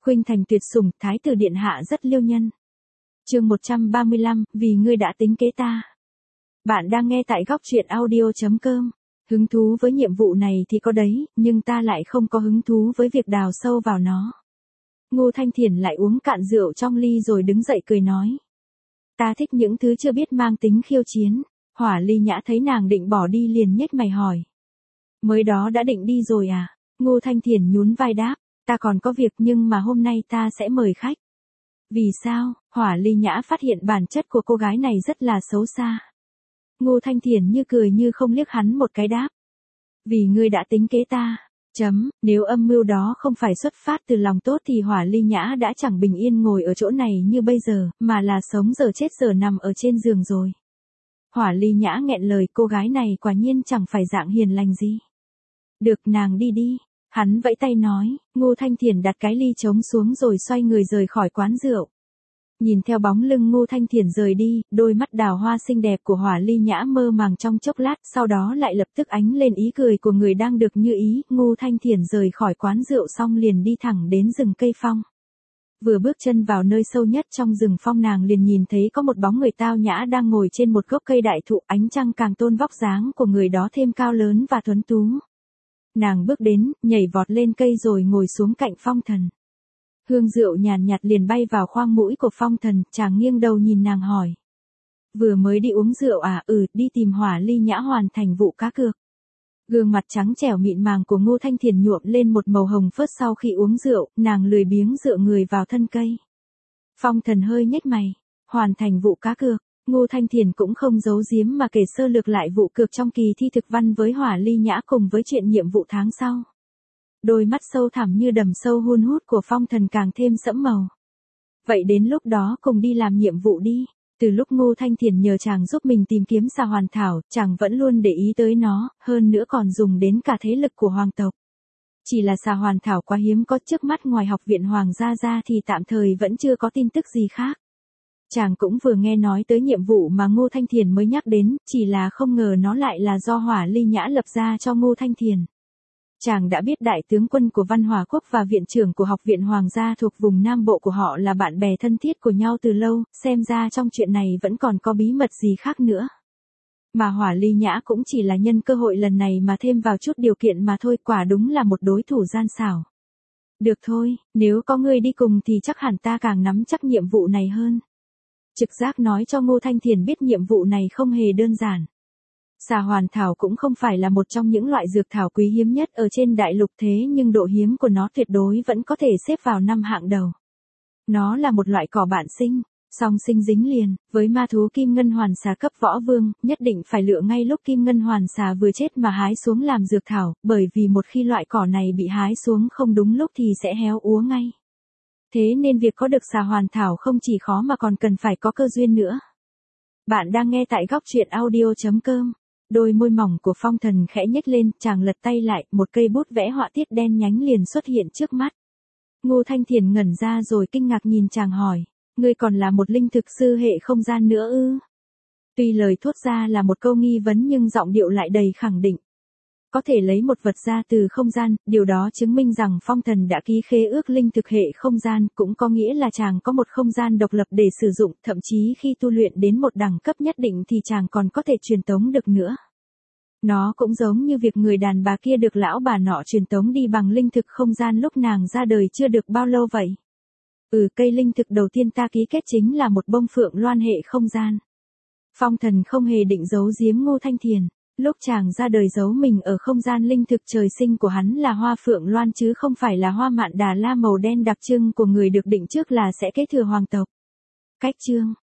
Khuynh thành tuyệt sủng, thái tử điện hạ rất liêu nhân. Chương 135, vì ngươi đã tính kế ta. Bạn đang nghe tại góc truyện audio.com. Hứng thú với nhiệm vụ này thì có đấy, nhưng ta lại không có hứng thú với việc đào sâu vào nó. Ngô Thanh Thiển lại uống cạn rượu trong ly rồi đứng dậy cười nói. Ta thích những thứ chưa biết mang tính khiêu chiến. Hỏa Ly Nhã thấy nàng định bỏ đi liền nhếch mày hỏi. Mới đó đã định đi rồi à? Ngô Thanh Thiển nhún vai đáp. Ta còn có việc nhưng mà hôm nay ta sẽ mời khách. Vì sao? Hỏa Ly Nhã phát hiện bản chất của cô gái này rất là xấu xa. Ngô Thanh Thiển như cười như không liếc hắn một cái đáp. Vì ngươi đã tính kế ta. Nếu âm mưu đó không phải xuất phát từ lòng tốt thì Hỏa Ly Nhã đã chẳng bình yên ngồi ở chỗ này như bây giờ, mà là sống giờ chết giờ nằm ở trên giường rồi. Hỏa Ly Nhã nghẹn lời, cô gái này quả nhiên chẳng phải dạng hiền lành gì. Được, nàng đi đi. Hắn vẫy tay nói. Ngô Thanh Thiển đặt cái ly trống xuống rồi xoay người rời khỏi quán rượu. Nhìn theo bóng lưng Ngô Thanh Thiển rời đi, đôi mắt đào hoa xinh đẹp của Hỏa Ly Nhã mơ màng trong chốc lát, sau đó lại lập tức ánh lên ý cười của người đang được như ý. Ngô Thanh Thiển rời khỏi quán rượu xong liền đi thẳng đến rừng cây phong. Vừa bước chân vào nơi sâu nhất trong rừng phong, nàng liền nhìn thấy có một bóng người tao nhã đang ngồi trên một gốc cây đại thụ, ánh trăng càng tôn vóc dáng của người đó thêm cao lớn và tuấn tú. Nàng bước đến, nhảy vọt lên cây rồi ngồi xuống cạnh Phong Thần. Hương rượu nhàn nhạt liền bay vào khoang mũi của Phong Thần, chàng nghiêng đầu nhìn nàng hỏi. Vừa mới đi uống rượu à? Đi tìm Hỏa Ly Nhã hoàn thành vụ cá cược. Gương mặt trắng trẻo mịn màng của Ngô Thanh Thiển nhuộm lên một màu hồng phớt sau khi uống rượu, nàng lười biếng dựa người vào thân cây. Phong Thần hơi nhếch mày. Hoàn thành vụ cá cược. Ngô Thanh Thiển cũng không giấu giếm mà kể sơ lược lại vụ cược trong kỳ thi thực văn với Hỏa Ly Nhã cùng với chuyện nhiệm vụ tháng sau. Đôi mắt sâu thẳm như đầm sâu hun hút của Phong Thần càng thêm sẫm màu. Vậy đến lúc đó cùng đi làm nhiệm vụ đi. Từ lúc Ngô Thanh Thiển nhờ chàng giúp mình tìm kiếm xà hoàn thảo, chàng vẫn luôn để ý tới nó, hơn nữa còn dùng đến cả thế lực của hoàng tộc. Chỉ là xà hoàn thảo quá hiếm có, trước mắt ngoài học viện hoàng gia ra thì tạm thời vẫn chưa có tin tức gì khác. Chàng cũng vừa nghe nói tới nhiệm vụ mà Ngô Thanh Thiển mới nhắc đến, chỉ là không ngờ nó lại là do Hỏa Ly Nhã lập ra cho Ngô Thanh Thiển. Chàng đã biết đại tướng quân của Văn Hòa Quốc và viện trưởng của học viện hoàng gia thuộc vùng Nam Bộ của họ là bạn bè thân thiết của nhau từ lâu, xem ra trong chuyện này vẫn còn có bí mật gì khác nữa. Mà Hỏa Ly Nhã cũng chỉ là nhân cơ hội lần này mà thêm vào chút điều kiện mà thôi, quả đúng là một đối thủ gian xảo. Được thôi, nếu có ngươi đi cùng thì chắc hẳn ta càng nắm chắc nhiệm vụ này hơn. Trực giác nói cho Ngô Thanh Thiển biết nhiệm vụ này không hề đơn giản. Xà hoàn thảo cũng không phải là một trong những loại dược thảo quý hiếm nhất ở trên đại lục, thế nhưng độ hiếm của nó tuyệt đối vẫn có thể xếp vào 5 hạng đầu. Nó là một loại cỏ bạn sinh, song sinh dính liền, với ma thú kim ngân hoàn xà cấp võ vương, nhất định phải lựa ngay lúc kim ngân hoàn xà vừa chết mà hái xuống làm dược thảo, bởi vì một khi loại cỏ này bị hái xuống không đúng lúc thì sẽ héo úa ngay. Thế nên việc có được xà hoàn thảo không chỉ khó mà còn cần phải có cơ duyên nữa. Bạn đang nghe tại góc truyện audio.com. Đôi môi mỏng của Phong Thần khẽ nhếch lên, chàng lật tay lại, một cây bút vẽ họa tiết đen nhánh liền xuất hiện trước mắt. Ngô Thanh Thiển ngẩn ra rồi kinh ngạc nhìn chàng hỏi, ngươi còn là một linh thực sư hệ không gian nữa ư? Tuy lời thốt ra là một câu nghi vấn nhưng giọng điệu lại đầy khẳng định. Có thể lấy một vật ra từ không gian, điều đó chứng minh rằng Phong Thần đã ký khế ước linh thực hệ không gian, cũng có nghĩa là chàng có một không gian độc lập để sử dụng, thậm chí khi tu luyện đến một đẳng cấp nhất định thì chàng còn có thể truyền tống được nữa. Nó cũng giống như việc người đàn bà kia được lão bà nọ truyền tống đi bằng linh thực không gian lúc nàng ra đời chưa được bao lâu vậy. Cây linh thực đầu tiên ta ký kết chính là một bông phượng loan hệ không gian. Phong Thần không hề định giấu giếm Ngô Thanh Thiển. Lúc chàng ra đời giấu mình ở không gian linh thực trời sinh của hắn là hoa phượng loan chứ không phải là hoa mạn đà la màu đen đặc trưng của người được định trước là sẽ kế thừa hoàng tộc. Cách chương,